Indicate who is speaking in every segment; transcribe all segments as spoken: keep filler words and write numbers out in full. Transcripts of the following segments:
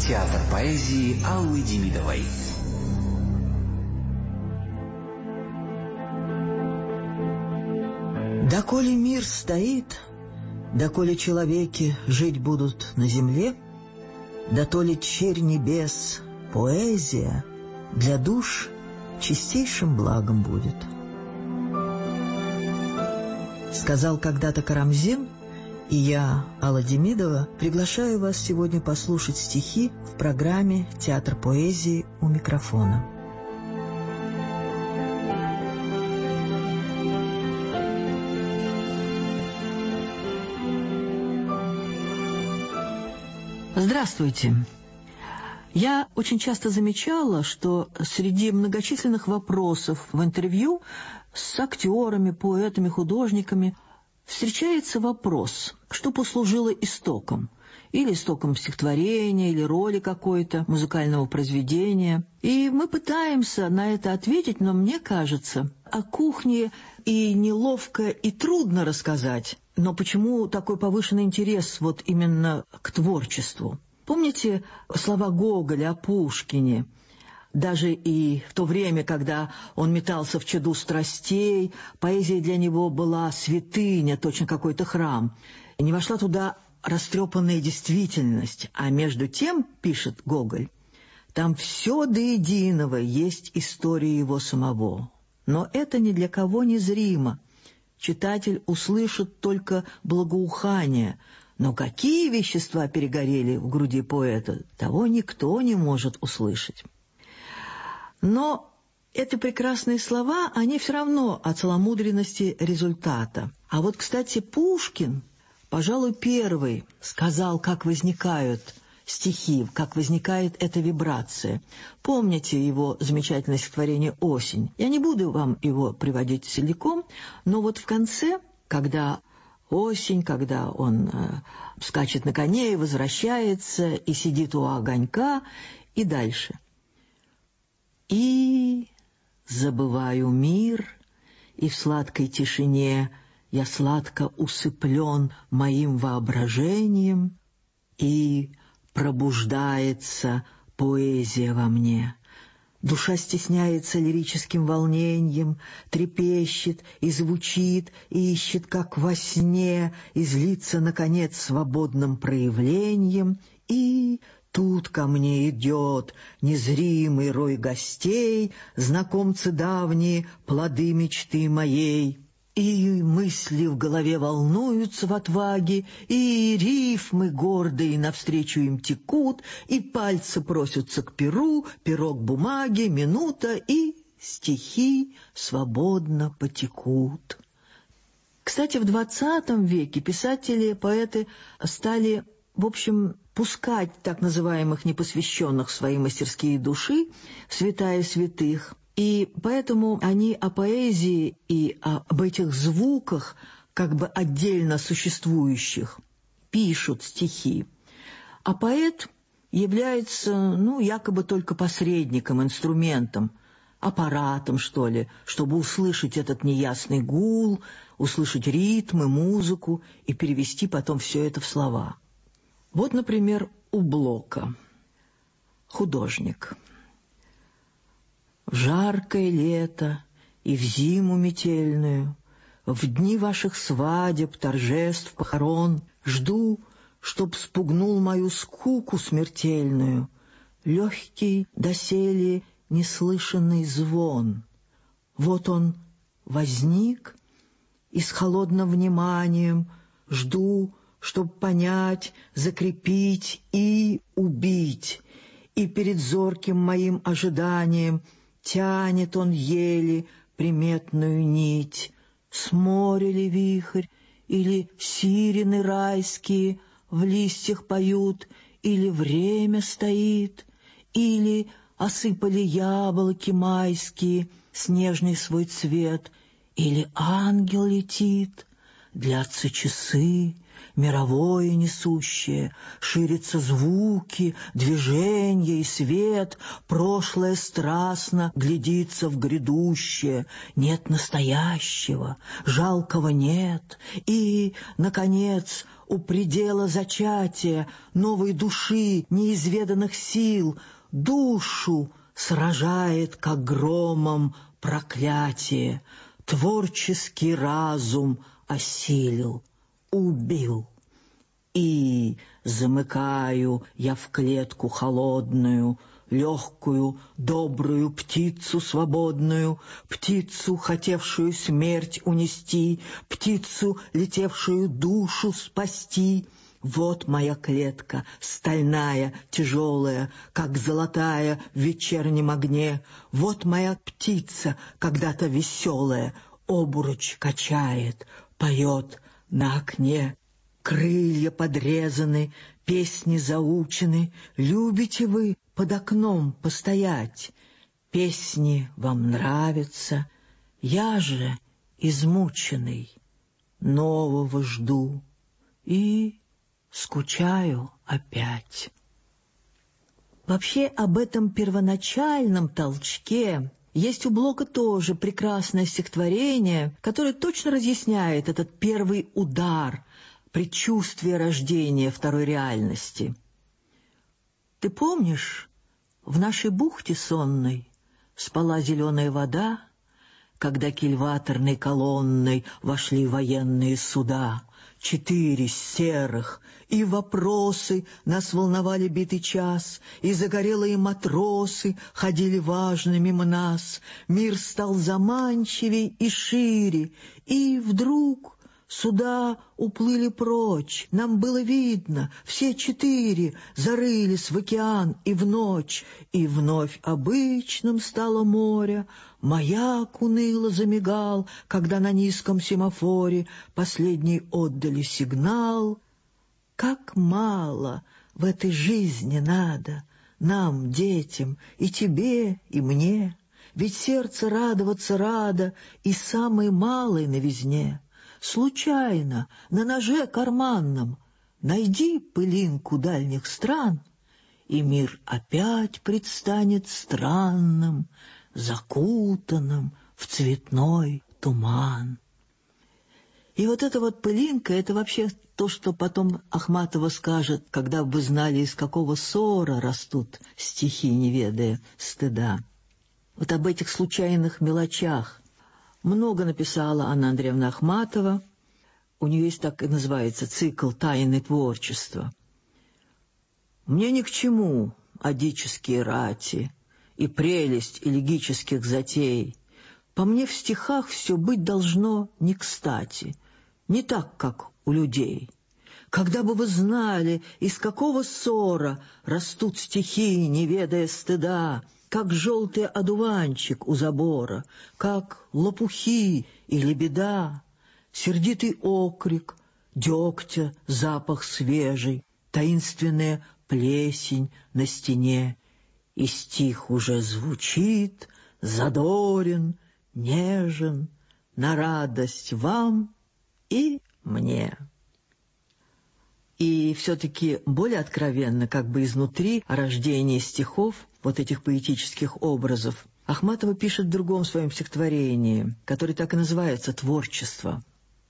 Speaker 1: Театр поэзии Аллы Демидовой.
Speaker 2: Доколе мир стоит, доколе человеки жить будут на земле, дотоле черь небес, поэзия для душ чистейшим благом будет. Сказал когда-то Карамзин, и я, Алла Демидова, приглашаю вас сегодня послушать стихи в программе «Театр поэзии» у микрофона. Здравствуйте. Я очень часто замечала, что среди многочисленных вопросов в интервью с актерами, поэтами, художниками встречается вопрос, что послужило истоком, или истоком стихотворения, или роли какой-то, музыкального произведения. И мы пытаемся на это ответить, но мне кажется, о кухне и неловко, и трудно рассказать. Но почему такой повышенный интерес вот именно к творчеству? Помните слова Гоголя о Пушкине? Даже и в то время, когда он метался в чаду страстей, поэзия для него была святыня, точно какой-то храм. И не вошла туда растрепанная действительность. А между тем, пишет Гоголь, там все до единого есть история его самого. Но это ни для кого не зримо. Читатель услышит только благоухание. Но какие вещества перегорели в груди поэта, того никто не может услышать. Но эти прекрасные слова, они все равно о целомудренности результата. А вот, кстати, Пушкин, пожалуй, первый сказал, как возникают стихи, как возникает эта вибрация. Помните его замечательное стихотворение «Осень». Я не буду вам его приводить целиком, но вот в конце, когда осень, когда он э, скачет на коне и возвращается, и сидит у огонька, и дальше. И забываю мир, и в сладкой тишине я сладко усыплен моим воображением, и пробуждается поэзия во мне. Душа стесняется лирическим волнением, трепещет и звучит, и ищет, как во сне, излиться, наконец, свободным проявлением, и тут ко мне идет незримый рой гостей, знакомцы давние, плоды мечты моей. И мысли в голове волнуются в отваге, и рифмы гордые навстречу им текут, и пальцы просятся к перу, перо к бумаге, минута, и стихи свободно потекут. Кстати, в двадцатом веке писатели, поэты стали, в общем, пускать так называемых непосвященных в свои мастерские души, святая святых. И поэтому они о поэзии и об этих звуках, как бы отдельно существующих, пишут стихи. А поэт является, ну, якобы только посредником, инструментом, аппаратом, что ли, чтобы услышать этот неясный гул, услышать ритмы, музыку и перевести потом все это в слова. Вот, например, у Блока. Художник. В жаркое лето и в зиму метельную, в дни ваших свадеб, торжеств, похорон, жду, чтоб спугнул мою скуку смертельную легкий доселе неслышанный звон. Вот он возник, и с холодным вниманием жду, чтоб понять, закрепить и убить, и перед зорким моим ожиданием тянет он еле приметную нить. С моря ли вихрь, или сирены райские в листьях поют, или время стоит, или осыпали яблоки майские снежный свой цвет, или ангел летит, длятся часы, мировое несущее, ширятся звуки, движения и свет, прошлое страстно глядится в грядущее, нет настоящего, жалкого нет, и, наконец, у предела зачатия новой души, неизведанных сил, душу сражает, как громом, проклятие, творческий разум осилил, убил. И замыкаю я в клетку холодную, легкую, добрую птицу свободную, птицу, хотевшую смерть унести, птицу, летевшую душу спасти. Вот моя клетка, стальная, тяжелая, как золотая в вечернем огне. Вот моя птица, когда-то веселая, обруч качает, поет на окне. Крылья подрезаны, песни заучены. Любите вы под окном постоять? Песни вам нравятся. Я же, измученный, нового жду и скучаю опять. Вообще об этом первоначальном толчке есть у Блока тоже прекрасное стихотворение, которое точно разъясняет этот первый удар, предчувствие рождения второй реальности. Ты помнишь, в нашей бухте сонной спала зеленая вода, когда кильваторной колонной вошли военные суда, четыре серых, и вопросы нас волновали битый час, и загорелые матросы ходили важно мимо нас. Мир стал заманчивей и шире, и вдруг суда уплыли прочь. Нам было видно, все четыре зарылись в океан и в ночь, и вновь обычным стало море. Маяк уныло замигал, когда на низком семафоре последний отдали сигнал. Как мало в этой жизни надо нам, детям, и тебе, и мне, ведь сердце радоваться радо и самой малой новизне. Случайно, на ноже карманном, найди пылинку дальних стран, и мир опять предстанет странным, закутанным в цветной туман. И вот эта вот пылинка — это вообще то, что потом Ахматова скажет, когда бы знали, из какого ссора растут стихи, не ведая стыда. Вот об этих случайных мелочах много написала Анна Андреевна Ахматова. У нее есть, так и называется, цикл «Тайны творчества». «Мне ни к чему одические рати и прелесть элегических затей. По мне в стихах все быть должно не кстати, не так, как у людей. Когда бы вы знали, из какого ссора растут стихи, не ведая стыда, как желтый одуванчик у забора, как лопухи и лебеда, сердитый окрик, дегтя запах свежий, таинственная плесень на стене, и стих уже звучит, задорен, нежен, на радость вам и мне». И все-таки более откровенно, как бы изнутри, о рождении стихов, вот этих поэтических образов, Ахматова пишет в другом своем стихотворении, которое так и называется «Творчество».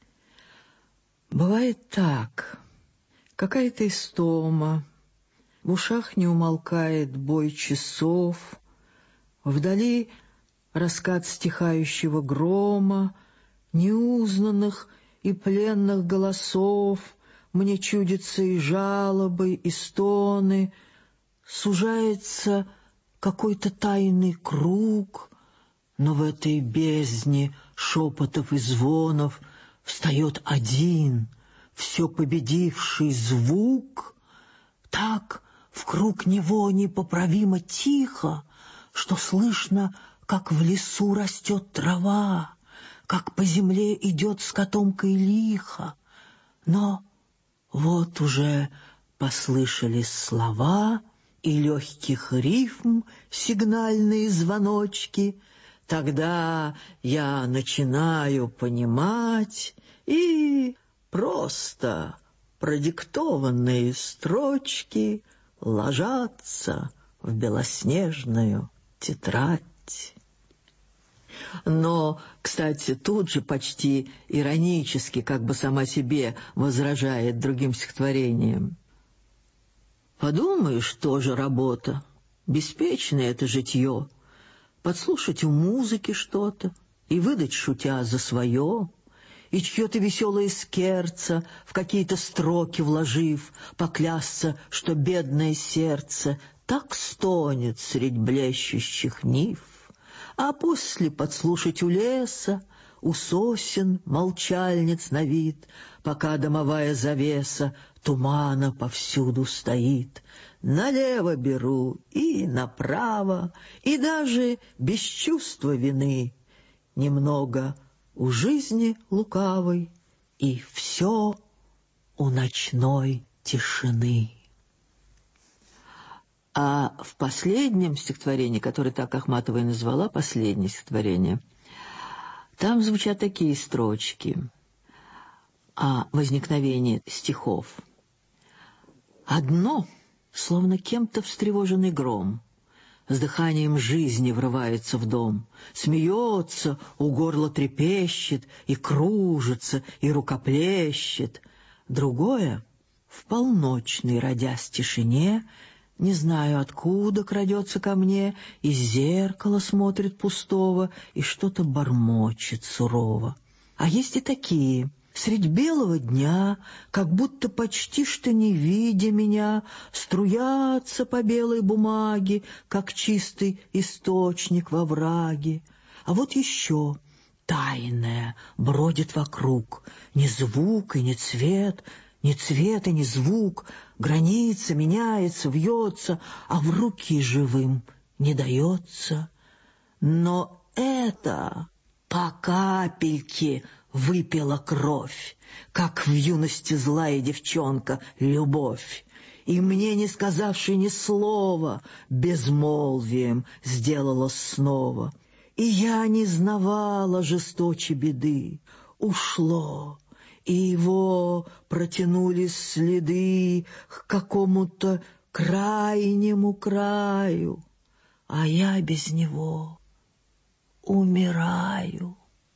Speaker 2: Бывает так, какая-то истома, в ушах не умолкает бой часов, вдали раскат стихающего грома, неузнанных и пленных голосов, мне чудятся и жалобы, и стоны, сужается какой-то тайный круг, но в этой бездне шепотов и звонов встает один, все победивший звук, так в круг него непоправимо тихо, что слышно, как в лесу растет трава, как по земле идет с котомкой лихо. Но вот уже послышались слова и легких рифм сигнальные звоночки. Тогда я начинаю понимать и просто продиктованные строчки ложатся в белоснежную тетрадь. Но, кстати, тут же почти иронически, как бы сама себе возражает другим стихотворением. Подумаешь, тоже работа, беспечное это житье, подслушать у музыки что-то и выдать, шутя, за свое, и чье-то веселое скерца в какие-то строки вложив, поклясться, что бедное сердце так стонет средь блещущих нив, а после подслушать у леса, у сосен молчальниц на вид, пока домовая завеса тумана повсюду стоит. Налево беру и направо, и даже без чувства вины, немного у жизни лукавой, и все у ночной тишины. А в последнем стихотворении, которое так Ахматова и назвала «Последнее стихотворение», там звучат такие строчки о возникновении стихов. «Одно, словно кем-то встревоженный гром, с дыханием жизни врывается в дом, смеется, у горла трепещет, и кружится, и рукоплещет. Другое, в полночной родясь тишине, не знаю, откуда крадется ко мне, из зеркала смотрит пустого и что-то бормочет сурово. А есть и такие, средь белого дня, как будто почти что не видя меня, струятся по белой бумаге, как чистый источник во враге. А вот еще тайное бродит вокруг, ни звук и ни цвет, ни цвет и ни звук, граница меняется, вьется, а в руки живым не дается. Но это по капельке выпила кровь, как в юности злая девчонка любовь, и мне, не сказавши ни слова, безмолвием сделала снова. И я не знавала жесточе беды, ушло, и его протянулись следы к какому-то крайнему краю, а я без него умираю.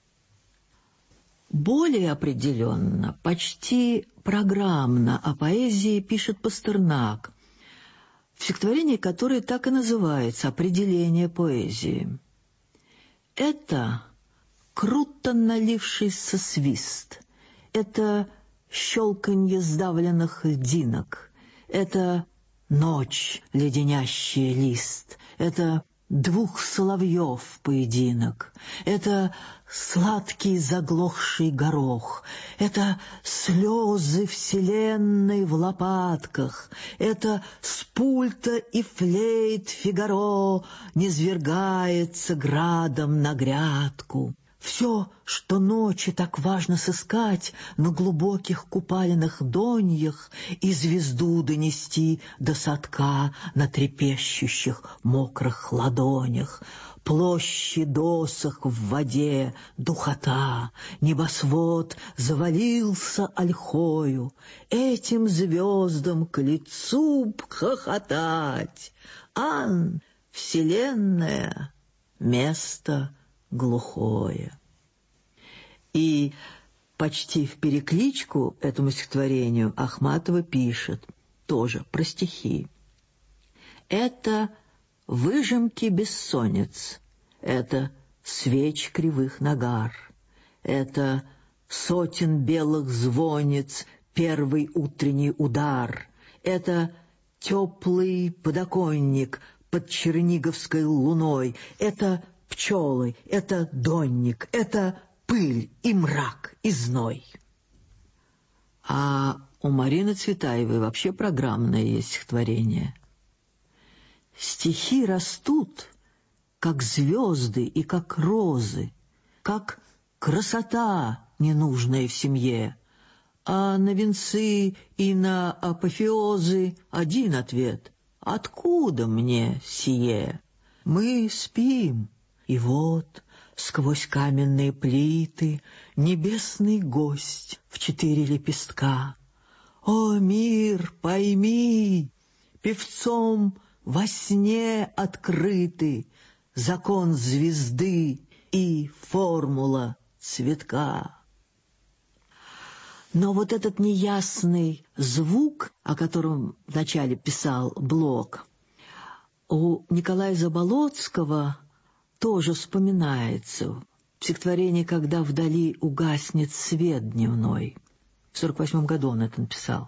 Speaker 2: Более определенно, почти программно о поэзии пишет Пастернак, в стихотворении, которое так и называется «Определение поэзии». Это круто налившийся свист, это щелканье сдавленных льдинок, это ночь, леденящая лист, это двух соловьев поединок, это сладкий заглохший горох, это слезы вселенной в лопатках, это с пульта и флейт Фигаро низвергается градом на грядку. Все, что ночи так важно сыскать на глубоких купальных доньях и звезду донести до садка на трепещущих мокрых ладонях, площади досок в воде, духота, небосвод завалился ольхою, этим звездам к лицу б хохотать. Ан, вселенная, место глухое. И почти в перекличку этому стихотворению Ахматова пишет тоже про стихи. Это выжимки бессонниц, это свеч кривых нагар, это сотен белых звонниц первый утренний удар, это теплый подоконник под черниговской луной, это пчелы, это донник, это пыль и мрак и зной. А у Марины Цветаевой вообще программное есть стихотворение. Стихи растут, как звезды и как розы, как красота, ненужная в семье, а на венцы и на апофеозы один ответ: откуда мне сие? Мы спим, и вот сквозь каменные плиты небесный гость в четыре лепестка. О, мир, пойми, певцом во сне открыты закон звезды и формула цветка. Но вот этот неясный звук, о котором вначале писал Блок, у Николая Заболоцкого тоже вспоминается в стихотворении «Когда вдали угаснет свет дневной». В сорок восьмом году он это написал.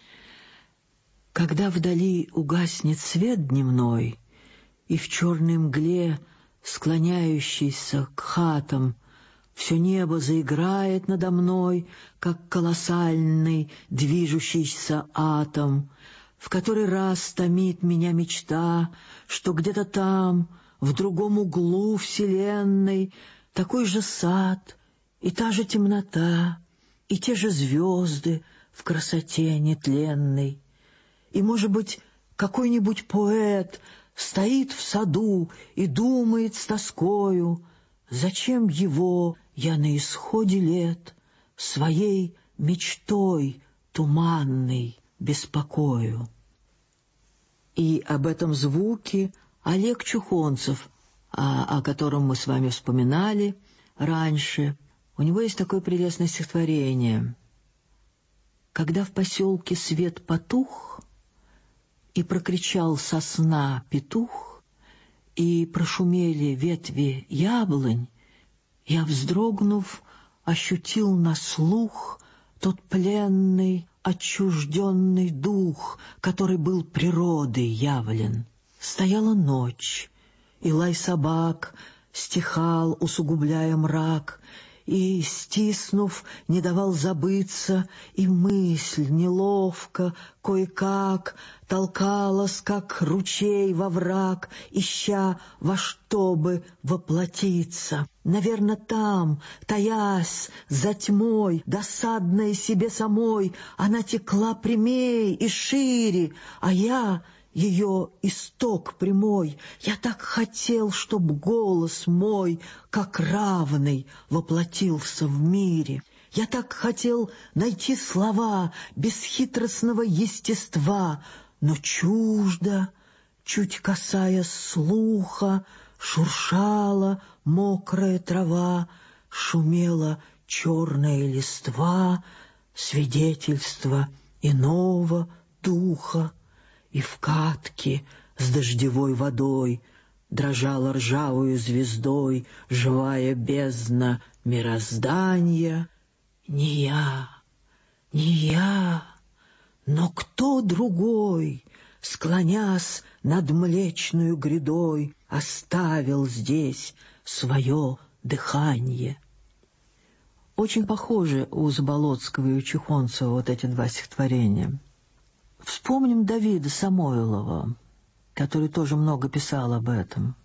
Speaker 2: «Когда вдали угаснет свет дневной, и в черной мгле, склоняющейся к хатам, все небо заиграет надо мной, как колоссальный движущийся атом, в который раз томит меня мечта, что где-то там, в другом углу вселенной, такой же сад и та же темнота, и те же звезды в красоте нетленной. И, может быть, какой-нибудь поэт стоит в саду и думает с тоскою, зачем его я на исходе лет своей мечтой туманной беспокою». И об этом звуке Олег Чухонцев, о, о котором мы с вами вспоминали раньше, у него есть такое прелестное стихотворение. «Когда в поселке свет потух, и прокричал со сна петух, и прошумели ветви яблонь, я, вздрогнув, ощутил на слух тот пленный, отчужденный дух, который был природой явлен. Стояла ночь, и лай собак стихал, усугубляя мрак, и, стиснув, не давал забыться, и мысль неловко, кое-как, толкалась, как ручей во враг, ища во что бы воплотиться. Наверно, там, таясь за тьмой, досадной себе самой, она текла прямей и шире, а я ее исток прямой. Я так хотел, чтоб голос мой, как равный, воплотился в мире. Я так хотел найти слова бесхитростного естества, но чуждо, чуть касаясь слуха, шуршала мокрая трава, шумела черная листва, свидетельство иного духа. И в катке с дождевой водой дрожала ржавую звездой живая бездна мироздания. Не я, не я, но кто другой, склонясь над млечную грядой, оставил здесь свое дыхание. Очень похожи у Заболоцкого и у Чухонцева вот эти два стихотворения. Вспомним Давида Самойлова, который тоже много писал об этом.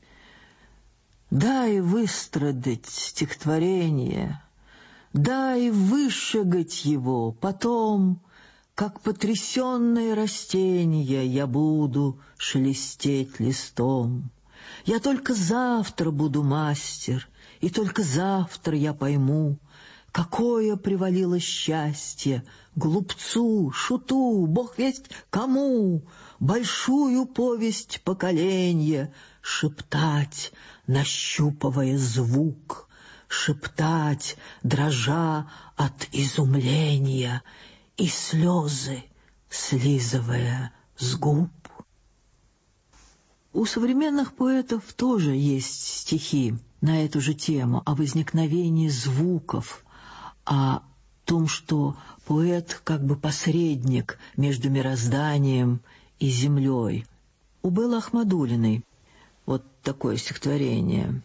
Speaker 2: «Дай выстрадать стихотворение, дай вышагать его, потом, как потрясенное растение, я буду шелестеть листом. Я только завтра буду мастер, и только завтра я пойму, какое привалило счастье глупцу, шуту, бог весть кому, большую повесть поколенья шептать, нащупывая звук, шептать, дрожа от изумления, и слезы слизывая с губ». У современных поэтов тоже есть стихи на эту же тему, о возникновении звуков, о том, что поэт как бы посредник между мирозданием и землей. У Беллы Ахмадуллиной вот такое стихотворение.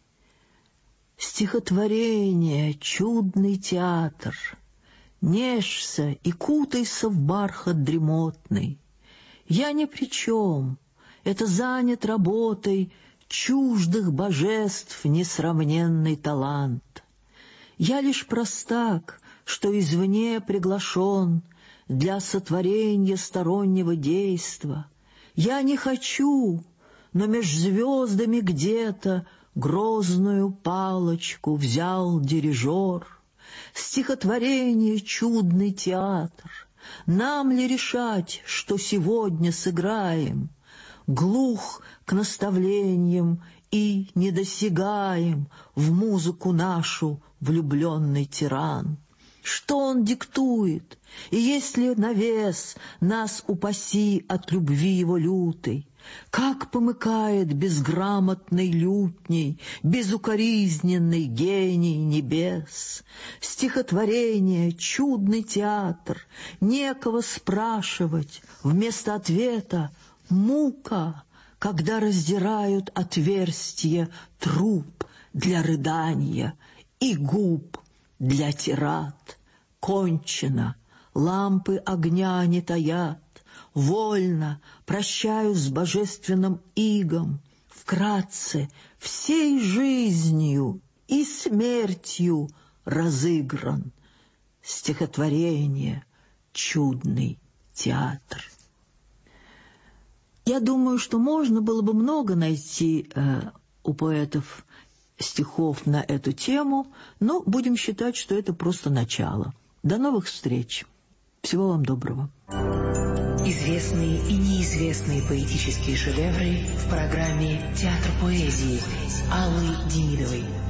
Speaker 2: «Стихотворение, чудный театр, нежься и кутайся в бархат дремотный. Я ни при чем, это занят работой чуждых божеств несравненный талант. Я лишь простак, что извне приглашен для сотворения стороннего действа. Я не хочу, но меж звездами где-то грозную палочку взял дирижер. Стихотворение — чудный театр, нам ли решать, что сегодня сыграем? Глух к наставлениям и недосягаем в музыку нашу влюбленный тиран. Что он диктует, и если навес нас упаси от любви его лютой, как помыкает безграмотной лютней безукоризненный гений небес. Стихотворение, чудный театр, некого спрашивать, вместо ответа мука, когда раздирают отверстие труб для рыдания и губ для тирад. Кончено, лампы огня не таят, вольно прощаюсь с божественным игом, вкратце всей жизнью и смертью разыгран. Стихотворение, чудный театр. Я думаю, что можно было бы много найти э, у поэтов стихов на эту тему, но будем считать, что это просто начало. До новых встреч. Всего вам доброго.
Speaker 1: Известные и неизвестные поэтические шедевры в программе «Театр поэзии» Аллы Демидовой.